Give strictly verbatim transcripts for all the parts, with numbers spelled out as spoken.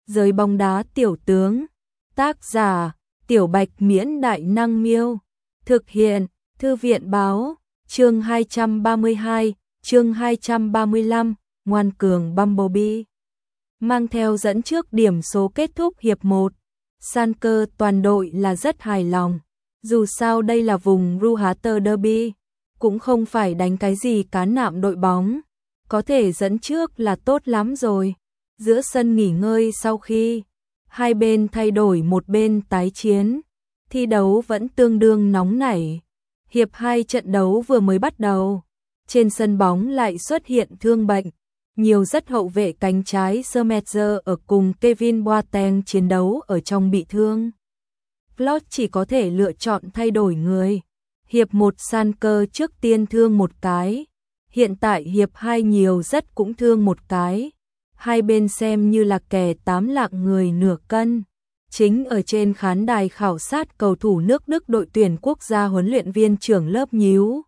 Giới bóng đá tiểu tướng. Tác giả: Tiểu Bạch Miễn Đại Năng Miêu. Thực hiện: Thư viện báo. Chương hai trăm ba mươi hai, chương hai trăm ba mươi lăm, ngoan cường Bumblebee. Mang theo dẫn trước điểm số kết thúc hiệp một. Schalke toàn đội là rất hài lòng. Dù sao đây là vùng Ruhrter Derby, cũng không phải đánh cái gì cá nạm đội bóng. Có thể dẫn trước là tốt lắm rồi. Giữa sân nghỉ ngơi sau khi hai bên thay đổi một bên tái chiến, thi đấu vẫn tương đương nóng nảy. Hiệp hai trận đấu vừa mới bắt đầu, trên sân bóng lại xuất hiện thương bệnh. Nhiều rất hậu vệ cánh trái Schmetzer ở cùng Kevin Boateng chiến đấu ở trong bị thương. Klopp chỉ có thể lựa chọn thay đổi người. Hiệp một Schalke trước tiên thương một cái, hiện tại hiệp hai nhiều rất cũng thương một cái. Hai bên xem như là kẻ tám lạng người nửa cân. Chính ở trên khán đài khảo sát, cầu thủ nước Đức đội tuyển quốc gia huấn luyện viên trưởng lớp nhíu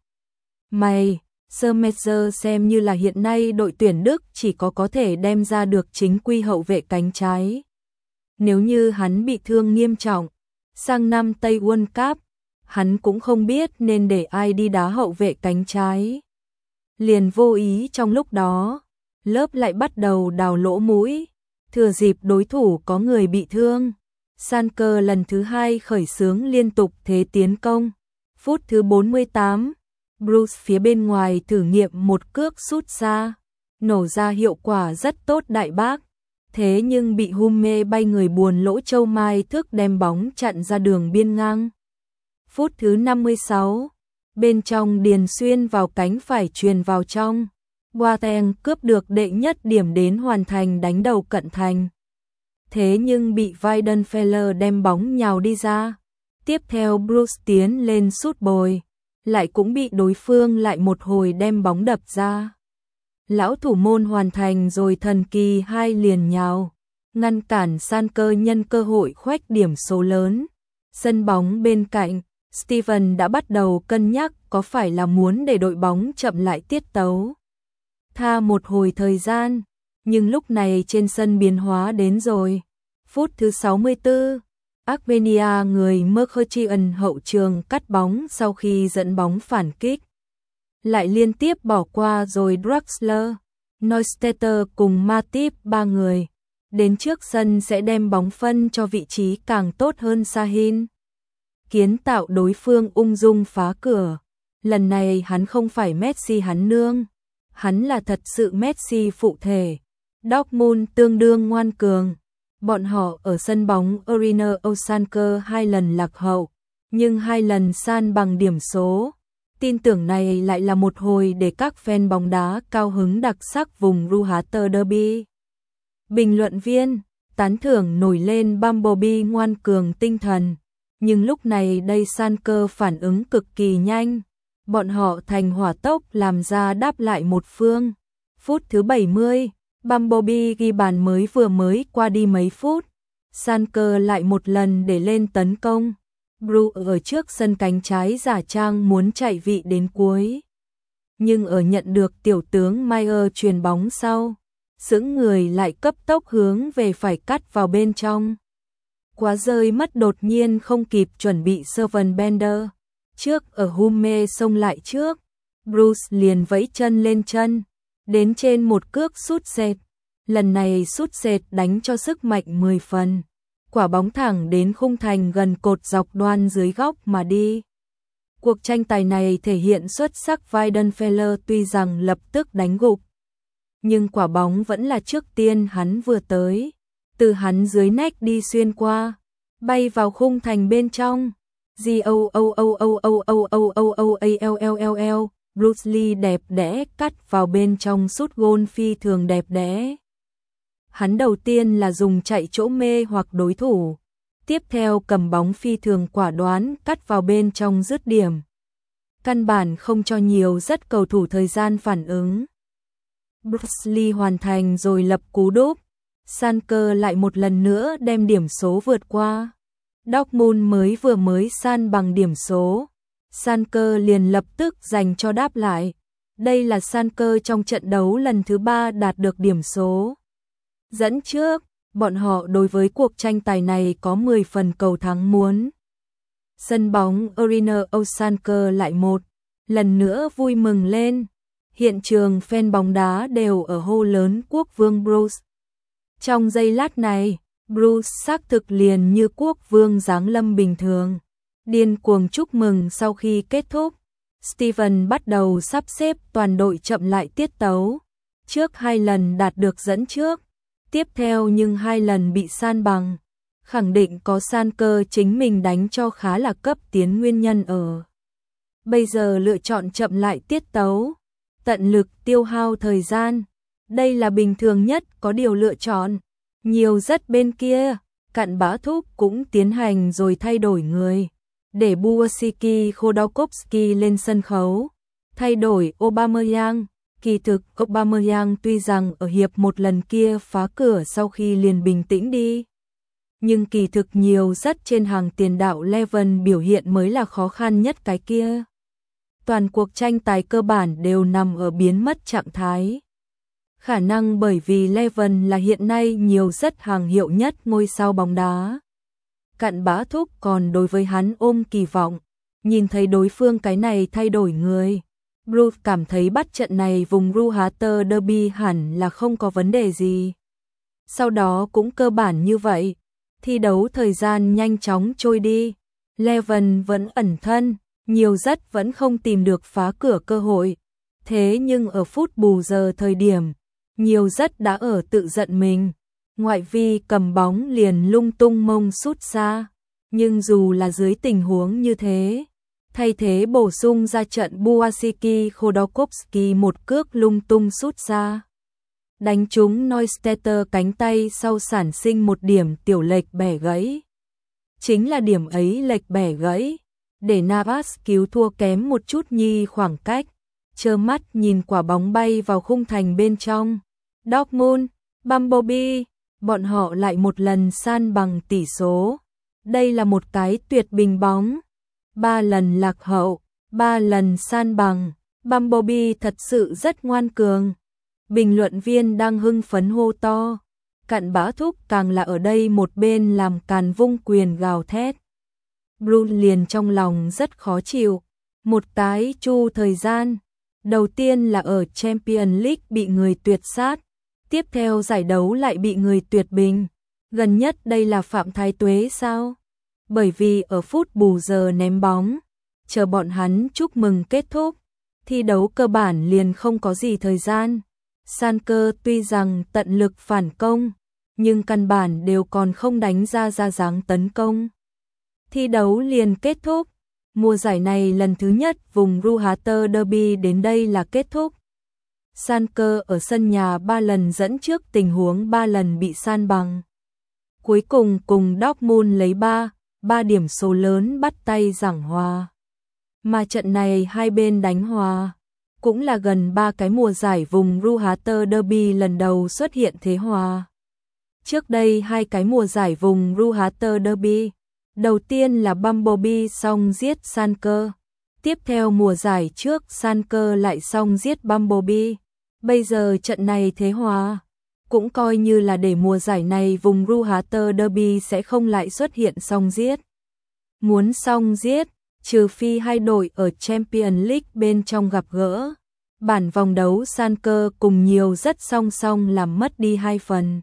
mày. Schmetzer xem như là hiện nay đội tuyển Đức chỉ có có thể đem ra được chính quy hậu vệ cánh trái. Nếu như hắn bị thương nghiêm trọng, sang năm Tây World Cup, hắn cũng không biết nên để ai đi đá hậu vệ cánh trái. Liền vô ý trong lúc đó, lớp lại bắt đầu đào lỗ mũi, thừa dịp đối thủ có người bị thương. Schalke lần thứ hai khởi xướng liên tục thế tiến công. Phút thứ bốn mươi tám, Bruce phía bên ngoài thử nghiệm một cước sút xa, nổ ra hiệu quả rất tốt đại bác. Thế nhưng bị Humme bay người buồn lỗ châu mai thước đem bóng chặn ra đường biên ngang. Phút thứ năm mươi sáu, bên trong Điền xuyên vào cánh phải truyền vào trong. Boateng cướp được đệ nhất điểm đến hoàn thành đánh đầu cận thành. Thế nhưng bị Weidenfeller đem bóng nhào đi ra. Tiếp theo Bruce tiến lên sút bồi, lại cũng bị đối phương lại một hồi đem bóng đập ra. Lão thủ môn hoàn thành rồi thần kỳ hai liền nhào, ngăn cản Schalke nhân cơ hội khoét điểm số lớn. Sân bóng bên cạnh, Steven đã bắt đầu cân nhắc có phải là muốn để đội bóng chậm lại tiết tấu, tha một hồi thời gian, nhưng lúc này trên sân biến hóa đến rồi. Phút thứ sáu mươi tư, Armenia người Mkhitaryan hậu trường cắt bóng sau khi dẫn bóng phản kích, lại liên tiếp bỏ qua rồi Draxler, Neustädter cùng Matip ba người đến trước sân sẽ đem bóng phân cho vị trí càng tốt hơn Sahin, kiến tạo đối phương ung dung phá cửa. Lần này hắn không phải Messi hắn nương, hắn là thật sự Messi phụ thể. Dortmund tương đương ngoan cường. Bọn họ ở sân bóng Arena Schalke hai lần lạc hậu, nhưng hai lần san bằng điểm số. Tin tưởng này lại là một hồi để các fan bóng đá cao hứng đặc sắc vùng Ruhrter Derby. Bình luận viên tán thưởng nổi lên Bumblebee ngoan cường tinh thần, nhưng lúc này đây Schalke phản ứng cực kỳ nhanh. Bọn họ thành hỏa tốc làm ra đáp lại một phương. Phút thứ bảy mươi, Bumblebee ghi bàn mới vừa mới qua đi mấy phút. Schalke lại một lần để lên tấn công. Bru ở trước sân cánh trái giả trang muốn chạy vị đến cuối, nhưng ở nhận được tiểu tướng Mayer truyền bóng sau, sững người lại cấp tốc hướng về phải cắt vào bên trong. Quá rơi mất đột nhiên không kịp chuẩn bị. Servan Bender trước ở Humme xông lại trước, Bruce liền vẫy chân lên chân, đến trên một cước sút sệt. Lần này sút sệt đánh cho sức mạnh mười phần. Quả bóng thẳng đến khung thành gần cột dọc đoan dưới góc mà đi. Cuộc tranh tài này thể hiện xuất sắc. Weidenfeller tuy rằng lập tức đánh gục, nhưng quả bóng vẫn là trước tiên hắn vừa tới, từ hắn dưới nách đi xuyên qua, bay vào khung thành bên trong. G O O O O O O O O O A L L L L, Bruce Lee đẹp đẽ cắt vào bên trong sút gôn phi thường đẹp đẽ. Hắn đầu tiên là dùng chạy chỗ mê hoặc đối thủ, tiếp theo cầm bóng phi thường quả đoán cắt vào bên trong dứt điểm. Căn bản không cho nhiều rất cầu thủ thời gian phản ứng. Bruce Lee hoàn thành rồi lập cú đúp. Schalke lại một lần nữa đem điểm số vượt qua. Dortmund mới vừa mới san bằng điểm số, Schalke liền lập tức dành cho đáp lại. Đây là Schalke trong trận đấu lần thứ ba đạt được điểm số dẫn trước. bọn họ đối với cuộc tranh tài này có mười phần cầu thắng muốn. Sân bóng Arena Osanker lại một lần nữa vui mừng lên. Hiện trường fan bóng đá đều ở hô lớn quốc vương Bruce. Trong giây lát này, Bruce xác thực liền như quốc vương giáng lâm bình thường. Điên cuồng chúc mừng sau khi kết thúc. Steven bắt đầu sắp xếp toàn đội chậm lại tiết tấu. Trước hai lần đạt được dẫn trước, tiếp theo nhưng hai lần bị san bằng. Khẳng định có san cơ chính mình đánh cho khá là cấp tiến nguyên nhân ở. Bây giờ lựa chọn chậm lại tiết tấu, tận lực tiêu hao thời gian. Đây là bình thường nhất, có điều lựa chọn. Nhiều rất bên kia, Cặn Bã Thúc cũng tiến hành rồi thay đổi người. Để Buasiki Khodorkovsky lên sân khấu, thay đổi Aubameyang. Kỳ thực Aubameyang tuy rằng ở hiệp một lần kia phá cửa sau khi liền bình tĩnh đi, nhưng kỳ thực nhiều rất trên hàng tiền đạo Leven biểu hiện mới là khó khăn nhất cái kia. Toàn cuộc tranh tài cơ bản đều nằm ở biến mất trạng thái. Khả năng bởi vì Leven là hiện nay nhiều rất hàng hiệu nhất ngôi sao bóng đá. Cặn Bã Thúc còn đối với hắn ôm kỳ vọng, nhìn thấy đối phương cái này thay đổi người. Bruce cảm thấy bắt trận này vùng Ruhater Derby hẳn là không có vấn đề gì. Sau đó cũng cơ bản như vậy, thi đấu thời gian nhanh chóng trôi đi. Leven vẫn ẩn thân, nhiều rất vẫn không tìm được phá cửa cơ hội. Thế nhưng ở phút bù giờ thời điểm, nhiều rất đã ở tự giận mình. Ngoại vi cầm bóng liền lung tung mông sút xa. Nhưng dù là dưới tình huống như thế, thay thế bổ sung ra trận Buasiki Khodorkovsky một cước lung tung sút ra. Đánh trúng Neustetter cánh tay sau sản sinh một điểm tiểu lệch bẻ gãy. Chính là điểm ấy lệch bẻ gãy, để Navas cứu thua kém một chút nhi khoảng cách, trơ mắt nhìn quả bóng bay vào khung thành bên trong. Dortmund, Bumblebee, bọn họ lại một lần san bằng tỷ số. Đây là một cái tuyệt bình bóng. Ba lần lạc hậu, ba lần san bằng, Bumblebee thật sự rất ngoan cường. Bình luận viên đang hưng phấn hô to. Cặn Bã Thúc càng là ở đây một bên làm càn vung quyền gào thét. Bruce liền trong lòng rất khó chịu. Một cái chu thời gian. Đầu tiên là ở Champions League bị người tuyệt sát. Tiếp theo giải đấu lại bị người tuyệt bình. Gần nhất đây là Phạm Thái Tuế sao? Bởi vì ở phút bù giờ ném bóng, chờ bọn hắn chúc mừng kết thúc, thi đấu cơ bản liền không có gì thời gian. San cơ tuy rằng tận lực phản công, nhưng căn bản đều còn không đánh ra ra dáng tấn công. Thi đấu liền kết thúc. Mùa giải này lần thứ nhất vùng Ruhater Derby đến đây là kết thúc. San cơ ở sân nhà ba lần dẫn trước tình huống ba lần bị san bằng. Cuối cùng cùng Dortmund lấy ba, ba điểm số lớn bắt tay giảng hòa. Mà trận này hai bên đánh hòa, cũng là gần ba cái mùa giải vùng Ruhater Derby lần đầu xuất hiện thế hòa. Trước đây hai cái mùa giải vùng Ruhater Derby, đầu tiên là Bumblebee xong giết San cơ, tiếp theo mùa giải trước San cơ lại xong giết Bumblebee. Bây giờ trận này thế hòa, cũng coi như là để mùa giải này vùng Ruhater Derby sẽ không lại xuất hiện song giết. Muốn song giết, trừ phi hai đội ở Champions League bên trong gặp gỡ. Bản vòng đấu San cơ cùng nhiều rất song song làm mất đi hai phần.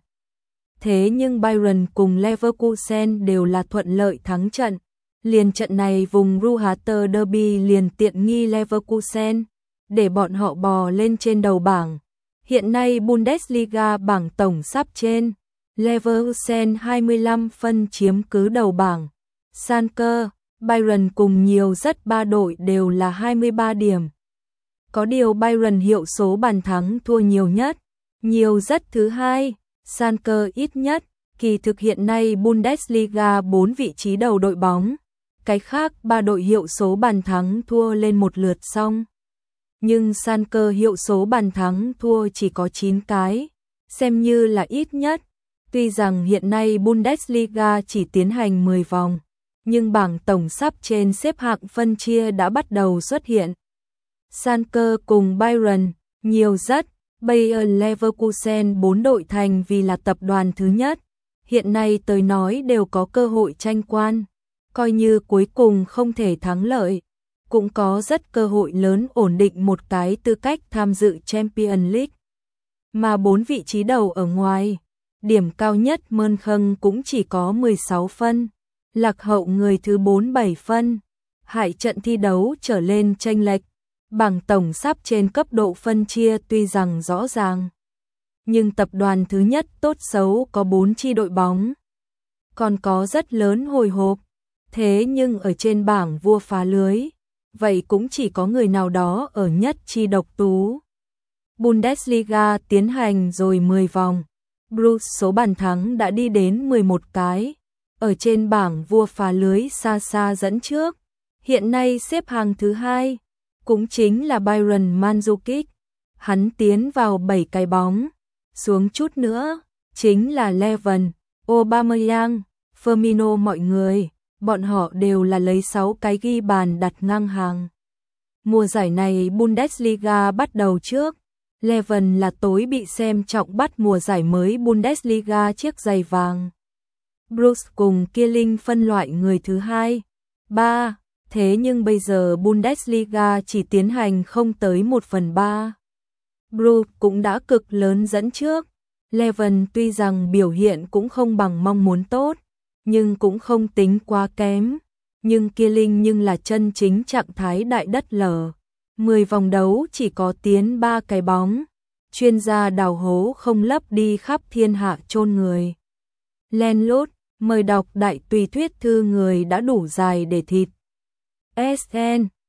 Thế nhưng Bayern cùng Leverkusen đều là thuận lợi thắng trận. Liền trận này vùng Ruhater Derby liền tiện nghi Leverkusen, để bọn họ bò lên trên đầu bảng. Hiện nay Bundesliga bảng tổng sắp trên, Leverkusen hai mươi lăm phân chiếm cứ đầu bảng. San cơ, Bayern cùng nhiều rất ba đội đều là hai mươi ba điểm. Có điều Bayern hiệu số bàn thắng thua nhiều nhất, nhiều rất thứ hai, San cơ ít nhất. Kỳ thực hiện nay Bundesliga bốn vị trí đầu đội bóng, cái khác ba đội hiệu số bàn thắng thua lên một lượt xong. Nhưng San cơ hiệu số bàn thắng thua chỉ có chín cái, xem như là ít nhất. Tuy rằng hiện nay Bundesliga chỉ tiến hành mười vòng, nhưng bảng tổng sắp trên xếp hạng phân chia đã bắt đầu xuất hiện. San cơ cùng Bayern, nhiều rất, Bayer Leverkusen bốn đội thành vì là tập đoàn thứ nhất, hiện nay tới nói đều có cơ hội tranh quan, coi như cuối cùng không thể thắng lợi, cũng có rất cơ hội lớn ổn định một cái tư cách tham dự Champions League. Mà bốn vị trí đầu ở ngoài, điểm cao nhất Mönchengladbach cũng chỉ có mười sáu phân, lạc hậu người thứ bốn bảy phân, hại trận thi đấu trở lên chênh lệch, bảng tổng sắp trên cấp độ phân chia tuy rằng rõ ràng. Nhưng tập đoàn thứ nhất tốt xấu có bốn chi đội bóng, còn có rất lớn hồi hộp, thế nhưng ở trên bảng vua phá lưới, vậy cũng chỉ có người nào đó ở nhất chi độc tú. Bundesliga tiến hành rồi mười vòng, Bruce số bàn thắng đã đi đến mười một cái, ở trên bảng vua phá lưới xa xa dẫn trước, hiện nay xếp hàng thứ hai, cũng chính là Bayern Mandzukic, hắn tiến vào bảy cái bóng, xuống chút nữa, chính là Levin, Aubameyang, Firmino mọi người, bọn họ đều là lấy sáu cái ghi bàn đặt ngang hàng. Mùa giải này Bundesliga bắt đầu trước, Levin là tối bị xem trọng bắt mùa giải mới Bundesliga chiếc giày vàng. Bruce cùng Killing phân loại người thứ hai, ba, thế nhưng bây giờ Bundesliga chỉ tiến hành không tới một phần ba. Bruce cũng đã cực lớn dẫn trước, Levin tuy rằng biểu hiện cũng không bằng mong muốn tốt, nhưng cũng không tính quá kém, nhưng Killing nhưng là chân chính trạng thái đại đất lở. mười vòng đấu chỉ có tiến ba cái bóng, chuyên gia đào hố không lấp đi khắp thiên hạ chôn người. Len lút, mời đọc đại tùy thuyết thư người đã đủ dài để thịt. ét en